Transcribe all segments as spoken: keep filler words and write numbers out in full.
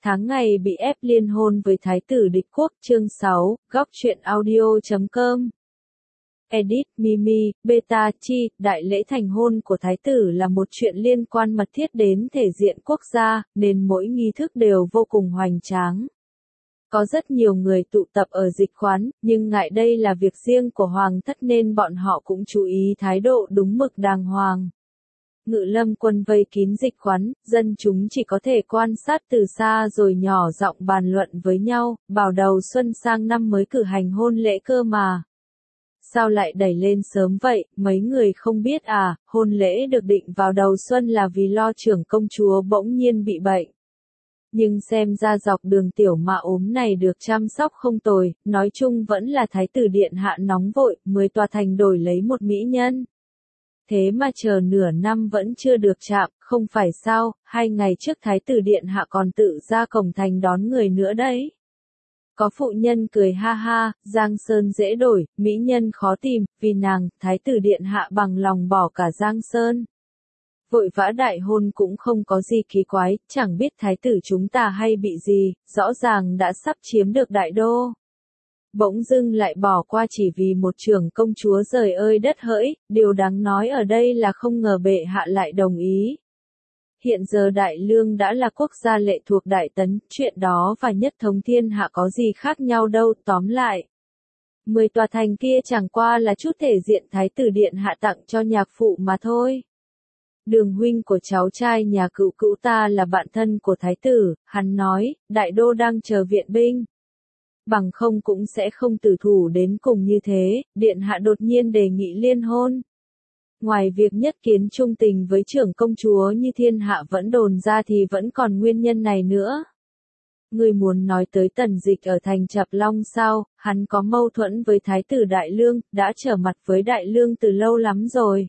Tháng ngày bị ép liên hôn với thái tử địch quốc. Chương sáu, góc truyện audio chấm com. Edit, Mimi, Beta, Chi, đại lễ thành hôn của thái tử là một chuyện liên quan mật thiết đến thể diện quốc gia, nên mỗi nghi thức đều vô cùng hoành tráng. Có rất nhiều người tụ tập ở dịch quán, nhưng ngại đây là việc riêng của hoàng thất nên bọn họ cũng chú ý thái độ đúng mực đàng hoàng. Ngự lâm quân vây kín dịch quán, dân chúng chỉ có thể quan sát từ xa rồi nhỏ giọng bàn luận với nhau, bảo đầu xuân sang năm mới cử hành hôn lễ cơ mà. Sao lại đẩy lên sớm vậy, mấy người không biết à, hôn lễ được định vào đầu xuân là vì lo trưởng công chúa bỗng nhiên bị bệnh. Nhưng xem ra dọc đường tiểu mạ ốm này được chăm sóc không tồi, nói chung vẫn là thái tử điện hạ nóng vội, mới tòa thành đổi lấy một mỹ nhân. Thế mà chờ nửa năm vẫn chưa được chạm, không phải sao, hai ngày trước thái tử điện hạ còn tự ra cổng thành đón người nữa đấy. Có phụ nhân cười ha ha, Giang Sơn dễ đổi, mỹ nhân khó tìm, vì nàng, thái tử điện hạ bằng lòng bỏ cả Giang Sơn. Vội vã đại hôn cũng không có gì kỳ quái, chẳng biết thái tử chúng ta hay bị gì, rõ ràng đã sắp chiếm được đại đô. Bỗng dưng lại bỏ qua chỉ vì một trưởng công chúa rời ơi đất hỡi, điều đáng nói ở đây là không ngờ bệ hạ lại đồng ý. Hiện giờ Đại Lương đã là quốc gia lệ thuộc Đại Tấn, chuyện đó và nhất thống thiên hạ có gì khác nhau đâu, tóm lại. Mười tòa thành kia chẳng qua là chút thể diện thái tử điện hạ tặng cho nhạc phụ mà thôi. Đường huynh của cháu trai nhà cựu cữu ta là bạn thân của thái tử, hắn nói, đại đô đang chờ viện binh. Bằng không cũng sẽ không tử thủ đến cùng như thế, điện hạ đột nhiên đề nghị liên hôn. Ngoài việc nhất kiến trung tình với trưởng công chúa như thiên hạ vẫn đồn ra thì vẫn còn nguyên nhân này nữa. Người muốn nói tới Tần Dịch ở thành Chập Long sao, hắn có mâu thuẫn với thái tử Đại Lương, đã trở mặt với Đại Lương từ lâu lắm rồi.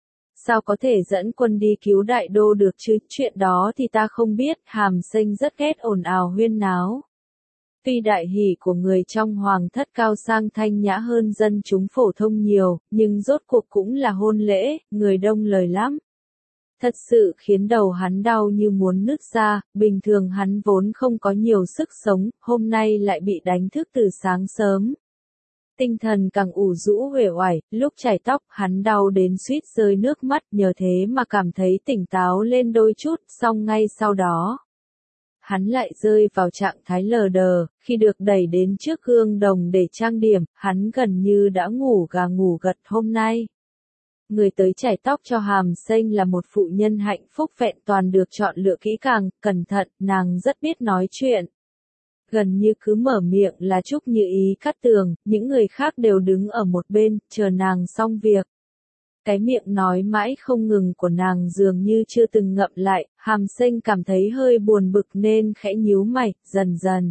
Sao có thể dẫn quân đi cứu đại đô được chứ, chuyện đó thì ta không biết, Hàm Sinh rất ghét ồn ào huyên náo. Tuy đại hỷ của người trong hoàng thất cao sang thanh nhã hơn dân chúng phổ thông nhiều, nhưng rốt cuộc cũng là hôn lễ, người đông lời lắm. Thật sự khiến đầu hắn đau như muốn nứt ra, bình thường hắn vốn không có nhiều sức sống, hôm nay lại bị đánh thức từ sáng sớm. Tinh thần càng ủ rũ uể oải, lúc chải tóc hắn đau đến suýt rơi nước mắt, nhờ thế mà cảm thấy tỉnh táo lên đôi chút, xong ngay sau đó. Hắn lại rơi vào trạng thái lờ đờ, khi được đẩy đến trước gương đồng để trang điểm, hắn gần như đã ngủ gà ngủ gật hôm nay. Người tới chải tóc cho Hàm Sinh là một phụ nhân hạnh phúc vẹn toàn được chọn lựa kỹ càng, cẩn thận, nàng rất biết nói chuyện. Gần như cứ mở miệng là Trúc Như Ý cắt tường, những người khác đều đứng ở một bên, chờ nàng xong việc. Cái miệng nói mãi không ngừng của nàng dường như chưa từng ngậm lại, Hàm Sinh cảm thấy hơi buồn bực nên khẽ nhíu mày, dần dần.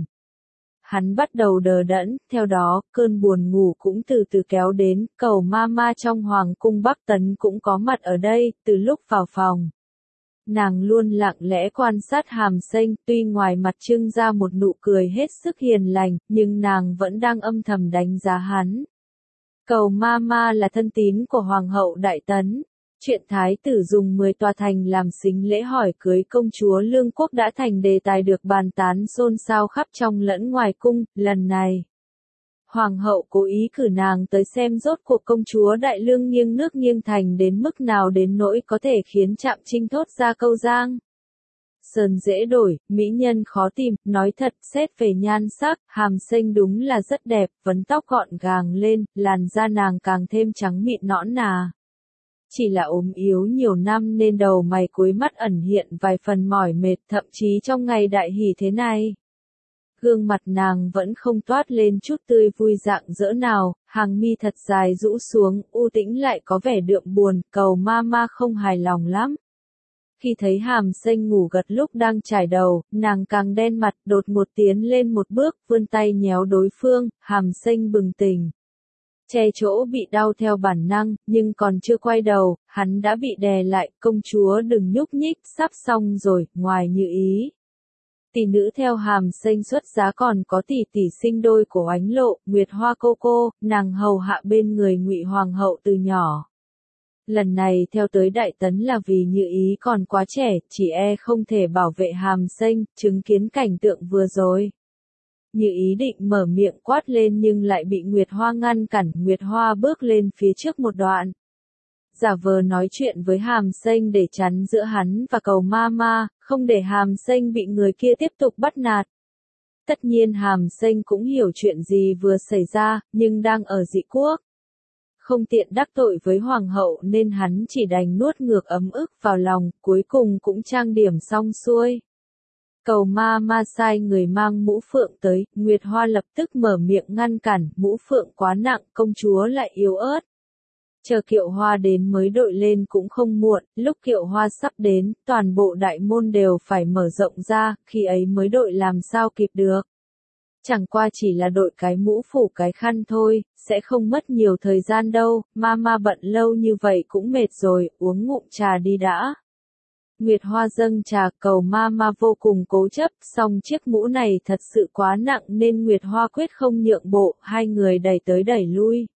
Hắn bắt đầu đờ đẫn, theo đó, cơn buồn ngủ cũng từ từ kéo đến, cầu ma ma trong Hoàng cung Bắc Tấn cũng có mặt ở đây, từ lúc vào phòng. Nàng luôn lặng lẽ quan sát Hàm Sinh, tuy ngoài mặt trưng ra một nụ cười hết sức hiền lành, nhưng nàng vẫn đang âm thầm đánh giá hắn. Cầu ma ma là thân tín của Hoàng hậu Đại Tấn. Chuyện thái tử dùng mười tòa thành làm sính lễ hỏi cưới công chúa Lương Quốc đã thành đề tài được bàn tán xôn xao khắp trong lẫn ngoài cung, lần này. Hoàng hậu cố ý cử nàng tới xem rốt cuộc công chúa Đại Lương nghiêng nước nghiêng thành đến mức nào đến nỗi có thể khiến Trạm Trinh thốt ra câu giang. Sơn dễ đổi, mỹ nhân khó tìm, nói thật, xét về nhan sắc, Hàm Sinh đúng là rất đẹp, vấn tóc gọn gàng lên, làn da nàng càng thêm trắng mịn nõn nà. Chỉ là ốm yếu nhiều năm nên đầu mày cuối mắt ẩn hiện vài phần mỏi mệt, thậm chí trong ngày đại hỷ thế này. Gương mặt nàng vẫn không toát lên chút tươi vui rạng rỡ nào, hàng mi thật dài rũ xuống, u tĩnh lại có vẻ đượm buồn, cầu ma ma không hài lòng lắm. Khi thấy Hàm Sinh ngủ gật lúc đang trải đầu, nàng càng đen mặt, đột ngột tiến lên một bước, vươn tay nhéo đối phương, Hàm Sinh bừng tỉnh. Che chỗ bị đau theo bản năng, nhưng còn chưa quay đầu, hắn đã bị đè lại, công chúa đừng nhúc nhích, sắp xong rồi, ngoài Như Ý. Tỷ nữ theo Hàm Sinh xuất giá còn có tỷ tỷ sinh đôi của Oánh Lộ, Nguyệt Hoa cô cô, nàng hầu hạ bên người Ngụy Hoàng hậu từ nhỏ. Lần này theo tới Đại Tấn là vì Như Ý còn quá trẻ, chỉ e không thể bảo vệ Hàm Xanh, chứng kiến cảnh tượng vừa rồi. Như Ý định mở miệng quát lên nhưng lại bị Nguyệt Hoa ngăn cản, Nguyệt Hoa bước lên phía trước một đoạn. Giả vờ nói chuyện với Hàm Xanh để chắn giữa hắn và Cầu Ma Ma, không để Hàm Xanh bị người kia tiếp tục bắt nạt. Tất nhiên Hàm Xanh cũng hiểu chuyện gì vừa xảy ra, nhưng đang ở Dị Quốc. Không tiện đắc tội với Hoàng hậu nên hắn chỉ đành nuốt ngược ấm ức vào lòng, cuối cùng cũng trang điểm xong xuôi. Cầu Ma Ma sai người mang mũ phượng tới, Nguyệt Hoa lập tức mở miệng ngăn cản, mũ phượng quá nặng, công chúa lại yếu ớt. Chờ Kiệu Hoa đến mới đội lên cũng không muộn, lúc Kiệu Hoa sắp đến, toàn bộ đại môn đều phải mở rộng ra, khi ấy mới đội làm sao kịp được. Chẳng qua chỉ là đội cái mũ phủ cái khăn thôi, sẽ không mất nhiều thời gian đâu, Mama bận lâu như vậy cũng mệt rồi, uống ngụm trà đi đã. Nguyệt Hoa dâng trà, Cầu Mama vô cùng cố chấp, song chiếc mũ này thật sự quá nặng nên Nguyệt Hoa quyết không nhượng bộ, hai người đẩy tới đẩy lui.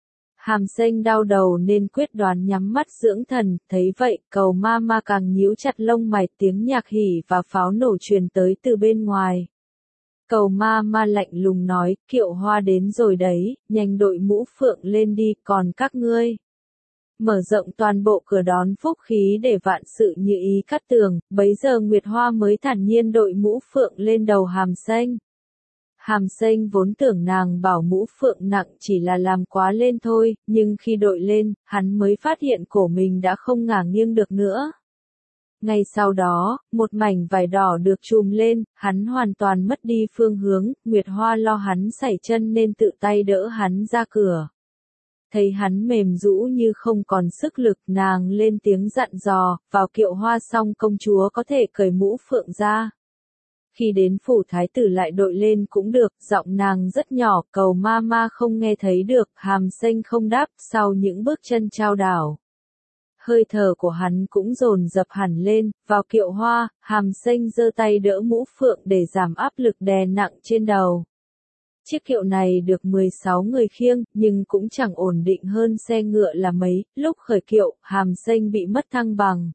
Hàm Xanh đau đầu nên quyết đoán nhắm mắt dưỡng thần, thấy vậy, Cầu Mama càng nhíu chặt lông mày, tiếng nhạc hỉ và pháo nổ truyền tới từ bên ngoài. Cầu Mama lạnh lùng nói, Kiệu Hoa đến rồi đấy, nhanh đội mũ phượng lên đi, còn các ngươi. Mở rộng toàn bộ cửa đón phúc khí để vạn sự như ý cắt tường, bấy giờ Nguyệt Hoa mới thản nhiên đội mũ phượng lên đầu Hàm Xanh. Hàm Xanh vốn tưởng nàng bảo mũ phượng nặng chỉ là làm quá lên thôi, nhưng khi đội lên, hắn mới phát hiện cổ mình đã không ngả nghiêng được nữa. Ngay sau đó, một mảnh vải đỏ được trùm lên, hắn hoàn toàn mất đi phương hướng, Nguyệt Hoa lo hắn sảy chân nên tự tay đỡ hắn ra cửa. Thấy hắn mềm rũ như không còn sức lực, nàng lên tiếng dặn dò, vào Kiệu Hoa xong công chúa có thể cởi mũ phượng ra. Khi đến phủ thái tử lại đội lên cũng được, giọng nàng rất nhỏ, Cầu Mama không nghe thấy được, Hàm Xanh không đáp, sau những bước chân chao đảo. Hơi thở của hắn cũng dồn dập hẳn lên, vào Kiệu Hoa, Hàm Xanh giơ tay đỡ mũ phượng để giảm áp lực đè nặng trên đầu. Chiếc kiệu này được mười sáu người khiêng, nhưng cũng chẳng ổn định hơn xe ngựa là mấy, lúc khởi kiệu, Hàm Xanh bị mất thăng bằng.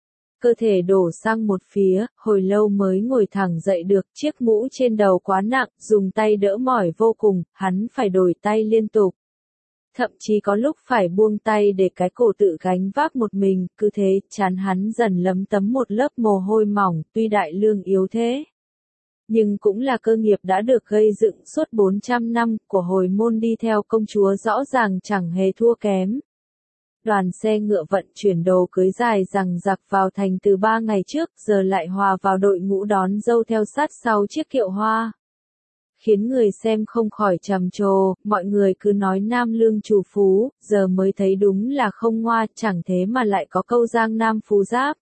Cơ thể đổ sang một phía, hồi lâu mới ngồi thẳng dậy được, chiếc mũ trên đầu quá nặng, dùng tay đỡ mỏi vô cùng, hắn phải đổi tay liên tục. Thậm chí có lúc phải buông tay để cái cổ tự gánh vác một mình, cứ thế, trán hắn dần lấm tấm một lớp mồ hôi mỏng, tuy đại lương yếu thế. Nhưng cũng là cơ nghiệp đã được gây dựng suốt bốn trăm năm, của hồi môn đi theo công chúa rõ ràng chẳng hề thua kém. Đoàn xe ngựa vận chuyển đồ cưới dài rằng giặc vào thành từ ba ngày trước, giờ lại hòa vào đội ngũ đón dâu theo sát sau chiếc kiệu hoa. Khiến người xem không khỏi trầm trồ, mọi người cứ nói Nam Lương chủ phú, giờ mới thấy đúng là không ngoa, chẳng thế mà lại có câu Giang Nam phú giáp.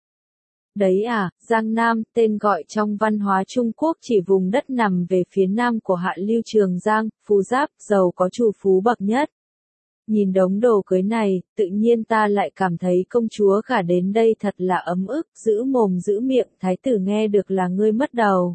Đấy à, Giang Nam, tên gọi trong văn hóa Trung Quốc chỉ vùng đất nằm về phía nam của hạ lưu Trường Giang, phú giáp, giàu có chủ phú bậc nhất. Nhìn đống đồ cưới này, tự nhiên ta lại cảm thấy công chúa gả đến đây thật là ấm ức, giữ mồm giữ miệng, thái tử nghe được là ngươi mất đầu.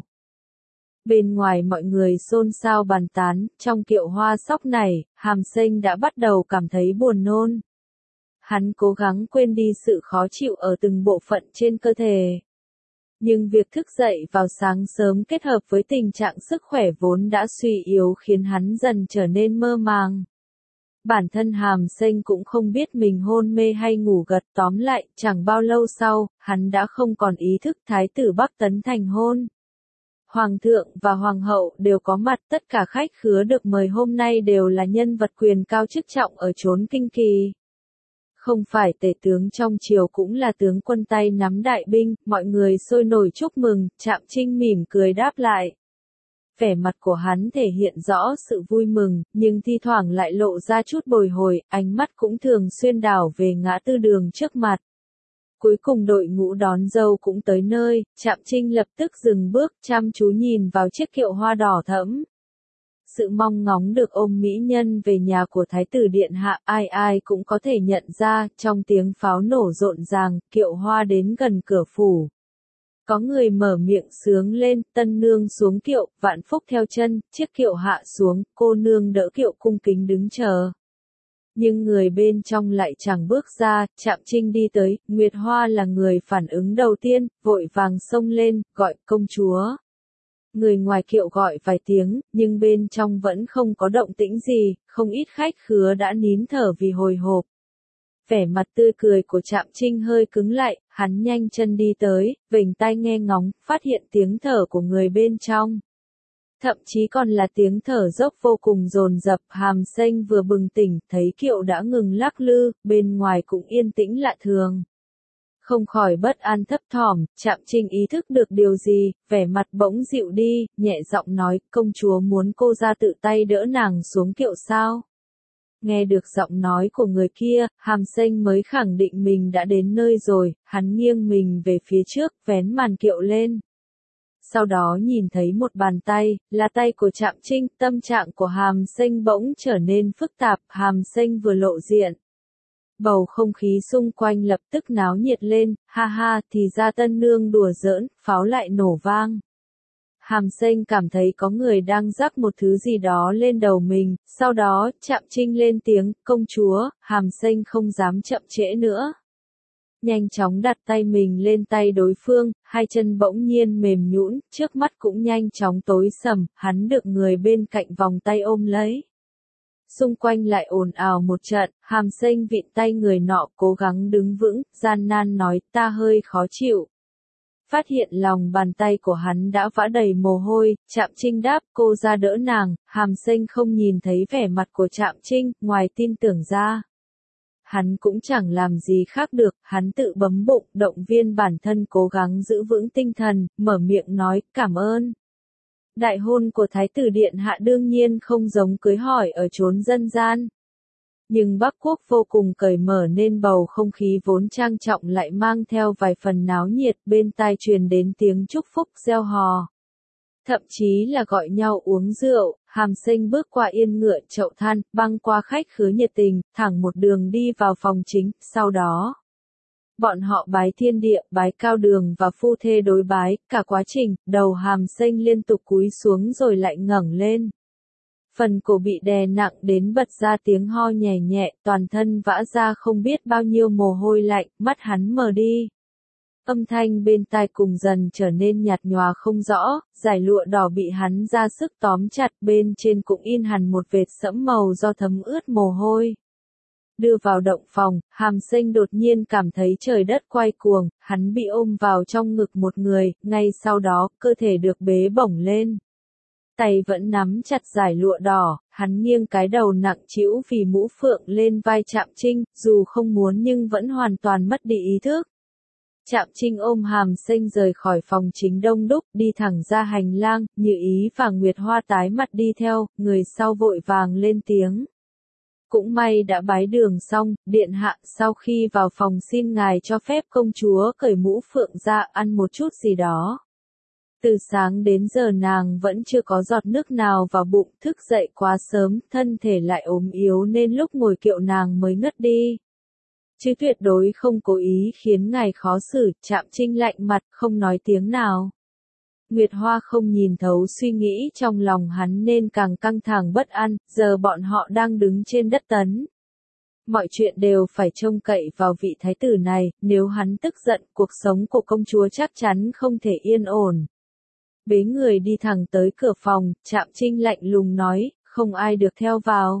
Bên ngoài mọi người xôn xao bàn tán, trong kiệu hoa sóc này, Hàm Xanh đã bắt đầu cảm thấy buồn nôn. Hắn cố gắng quên đi sự khó chịu ở từng bộ phận trên cơ thể. Nhưng việc thức dậy vào sáng sớm kết hợp với tình trạng sức khỏe vốn đã suy yếu khiến hắn dần trở nên mơ màng. Bản thân Hàm Xanh cũng không biết mình hôn mê hay ngủ gật, tóm lại, chẳng bao lâu sau, hắn đã không còn ý thức, thái tử Bắc Tấn thành hôn. Hoàng thượng và hoàng hậu đều có mặt, tất cả khách khứa được mời hôm nay đều là nhân vật quyền cao chức trọng ở chốn kinh kỳ. Không phải tể tướng trong triều cũng là tướng quân tay nắm đại binh, mọi người sôi nổi chúc mừng, Trạm Trinh mỉm cười đáp lại. Vẻ mặt của hắn thể hiện rõ sự vui mừng, nhưng thi thoảng lại lộ ra chút bồi hồi, ánh mắt cũng thường xuyên đảo về ngã tư đường trước mặt. Cuối cùng đội ngũ đón dâu cũng tới nơi, Trạm Trinh lập tức dừng bước, chăm chú nhìn vào chiếc kiệu hoa đỏ thẫm. Sự mong ngóng được ôm mỹ nhân về nhà của Thái tử Điện Hạ, ai ai cũng có thể nhận ra, trong tiếng pháo nổ rộn ràng, kiệu hoa đến gần cửa phủ. Có người mở miệng sướng lên, tân nương xuống kiệu, vạn phúc theo chân, chiếc kiệu hạ xuống, cô nương đỡ kiệu cung kính đứng chờ. Nhưng người bên trong lại chẳng bước ra, Trạm Trinh đi tới, Nguyệt Hoa là người phản ứng đầu tiên, vội vàng xông lên, gọi công chúa. Người ngoài kiệu gọi vài tiếng, nhưng bên trong vẫn không có động tĩnh gì, không ít khách khứa đã nín thở vì hồi hộp. Vẻ mặt tươi cười của Trạm Trinh hơi cứng lại, hắn nhanh chân đi tới, vểnh tai nghe ngóng, phát hiện tiếng thở của người bên trong. Thậm chí còn là tiếng thở dốc vô cùng dồn dập. Hàm Xanh vừa bừng tỉnh, thấy kiệu đã ngừng lắc lư, bên ngoài cũng yên tĩnh lạ thường. Không khỏi bất an thấp thỏm, Trạm Trinh ý thức được điều gì, vẻ mặt bỗng dịu đi, nhẹ giọng nói, công chúa muốn cô ra tự tay đỡ nàng xuống kiệu sao? Nghe được giọng nói của người kia, Hàm Xanh mới khẳng định mình đã đến nơi rồi, hắn nghiêng mình về phía trước, vén màn kiệu lên. Sau đó nhìn thấy một bàn tay, là tay của Trạm Trinh, tâm trạng của Hàm Xanh bỗng trở nên phức tạp, Hàm Xanh vừa lộ diện. Bầu không khí xung quanh lập tức náo nhiệt lên, ha ha, thì ra tân nương đùa giỡn, pháo lại nổ vang. Hàm Xanh cảm thấy có người đang rắc một thứ gì đó lên đầu mình, sau đó, Trạm Trinh lên tiếng, công chúa, Hàm Xanh không dám chậm trễ nữa. Nhanh chóng đặt tay mình lên tay đối phương, hai chân bỗng nhiên mềm nhũn, trước mắt cũng nhanh chóng tối sầm, hắn được người bên cạnh vòng tay ôm lấy. Xung quanh lại ồn ào một trận, Hàm Xanh vịn tay người nọ cố gắng đứng vững, gian nan nói, ta hơi khó chịu. Phát hiện lòng bàn tay của hắn đã vã đầy mồ hôi, Trạm Trinh đáp, cô ra đỡ nàng. Hàm Xanh không nhìn thấy vẻ mặt của Trạm Trinh, ngoài tin tưởng ra. Hắn cũng chẳng làm gì khác được, hắn tự bấm bụng, động viên bản thân cố gắng giữ vững tinh thần, mở miệng nói, cảm ơn. Đại hôn của Thái tử Điện Hạ đương nhiên không giống cưới hỏi ở chốn dân gian. Nhưng Bắc Quốc vô cùng cởi mở nên bầu không khí vốn trang trọng lại mang theo vài phần náo nhiệt, bên tai truyền đến tiếng chúc phúc reo hò. Thậm chí là gọi nhau uống rượu, Hàm Xanh bước qua yên ngựa chậu than, băng qua khách khứa nhiệt tình, thẳng một đường đi vào phòng chính, sau đó. Bọn họ bái thiên địa, bái cao đường và phu thê đối bái, cả quá trình, đầu Hàm Xanh liên tục cúi xuống rồi lại ngẩng lên. Phần cổ bị đè nặng đến bật ra tiếng ho nhẹ nhẹ, toàn thân vã ra không biết bao nhiêu mồ hôi lạnh, mắt hắn mờ đi. Âm thanh bên tai cùng dần trở nên nhạt nhòa không rõ, dải lụa đỏ bị hắn ra sức tóm chặt, bên trên cũng in hẳn một vệt sẫm màu do thấm ướt mồ hôi. Đưa vào động phòng, Hàm Xanh đột nhiên cảm thấy trời đất quay cuồng, hắn bị ôm vào trong ngực một người, ngay sau đó, cơ thể được bế bổng lên. Tay vẫn nắm chặt dải lụa đỏ, hắn nghiêng cái đầu nặng trĩu vì mũ phượng lên vai Trạm Trinh, dù không muốn nhưng vẫn hoàn toàn mất đi ý thức. Trạm Trinh ôm Hàm Xanh rời khỏi phòng chính đông đúc, đi thẳng ra hành lang, Như Ý và Nguyệt Hoa tái mặt đi theo, người sau vội vàng lên tiếng. Cũng may đã bái đường xong, điện hạ, sau khi vào phòng xin ngài cho phép công chúa cởi mũ phượng ra ăn một chút gì đó. Từ sáng đến giờ nàng vẫn chưa có giọt nước nào vào bụng, thức dậy quá sớm, thân thể lại ốm yếu nên lúc ngồi kiệu nàng mới ngất đi. Chứ tuyệt đối không cố ý khiến ngài khó xử, Trạm Trinh lạnh mặt, không nói tiếng nào. Nguyệt Hoa không nhìn thấu suy nghĩ trong lòng hắn nên càng căng thẳng bất an, giờ bọn họ đang đứng trên đất tấn. Mọi chuyện đều phải trông cậy vào vị thái tử này, nếu hắn tức giận, cuộc sống của công chúa chắc chắn không thể yên ổn. Bế người đi thẳng tới cửa phòng, Trạm Trinh lạnh lùng nói, không ai được theo vào.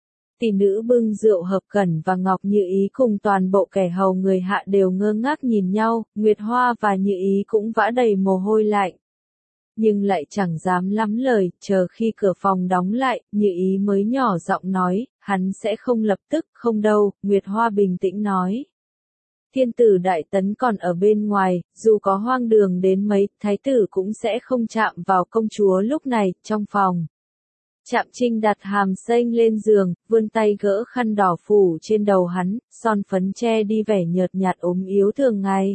Tỷ nữ bưng rượu hợp cẩn và Ngọc Như Ý cùng toàn bộ kẻ hầu người hạ đều ngơ ngác nhìn nhau, Nguyệt Hoa và Như Ý cũng vã đầy mồ hôi lạnh. Nhưng lại chẳng dám lắm lời, chờ khi cửa phòng đóng lại, Như Ý mới nhỏ giọng nói, hắn sẽ không lập tức, không đâu, Nguyệt Hoa bình tĩnh nói. Thiên tử Đại Tấn còn ở bên ngoài, dù có hoang đường đến mấy, thái tử cũng sẽ không chạm vào công chúa lúc này, trong phòng. Trạm Trinh đặt Hàm Xanh lên giường, vươn tay gỡ khăn đỏ phủ trên đầu hắn, son phấn che đi vẻ nhợt nhạt ốm yếu thường ngày.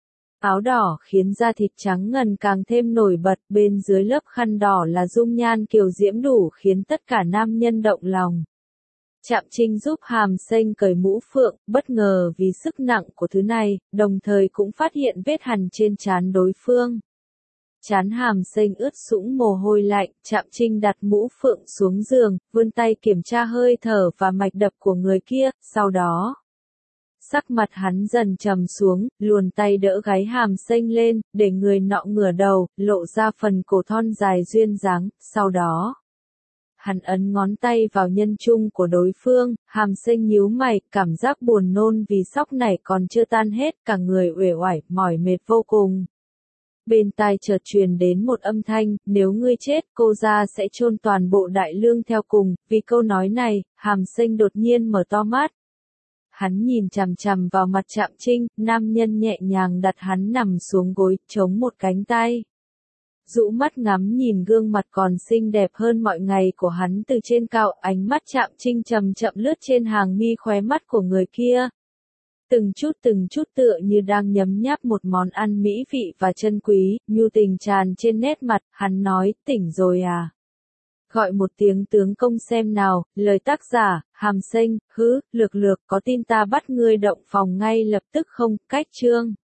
Áo đỏ khiến da thịt trắng ngần càng thêm nổi bật, bên dưới lớp khăn đỏ là dung nhan kiều diễm đủ khiến tất cả nam nhân động lòng. Trạm Trinh giúp Hàm Xanh cởi mũ phượng, bất ngờ vì sức nặng của thứ này, đồng thời cũng phát hiện vết hằn trên trán đối phương. Chán Hàm Sinh ướt sũng mồ hôi lạnh, Trạm Trinh đặt mũ phượng xuống giường, vươn tay kiểm tra hơi thở và mạch đập của người kia, sau đó sắc mặt hắn dần trầm xuống, luồn tay đỡ gáy Hàm Sinh lên, để người nọ ngửa đầu, lộ ra phần cổ thon dài duyên dáng, sau đó hắn ấn ngón tay vào nhân trung của đối phương, Hàm Sinh nhíu mày, cảm giác buồn nôn vì sóc này còn chưa tan hết, cả người uể oải, mỏi mệt vô cùng. Bên tai chợt truyền đến một âm thanh, nếu ngươi chết, cô gia sẽ chôn toàn bộ đại lương theo cùng, vì câu nói này, Hàm Sinh đột nhiên mở to mắt. Hắn nhìn chằm chằm vào mặt Trạm Trinh, nam nhân nhẹ nhàng đặt hắn nằm xuống gối, chống một cánh tay. Dụ mắt ngắm nhìn gương mặt còn xinh đẹp hơn mọi ngày của hắn từ trên cao, ánh mắt Trạm Trinh chậm chậm lướt trên hàng mi khóe mắt của người kia. Từng chút từng chút tựa như đang nhấm nháp một món ăn mỹ vị và chân quý, nhu tình tràn trên nét mặt, hắn nói, tỉnh rồi à? Gọi một tiếng tướng công xem nào, lời tác giả, Hàm Sinh, hứ, lược lược có tin ta bắt ngươi động phòng ngay lập tức không, cách chương.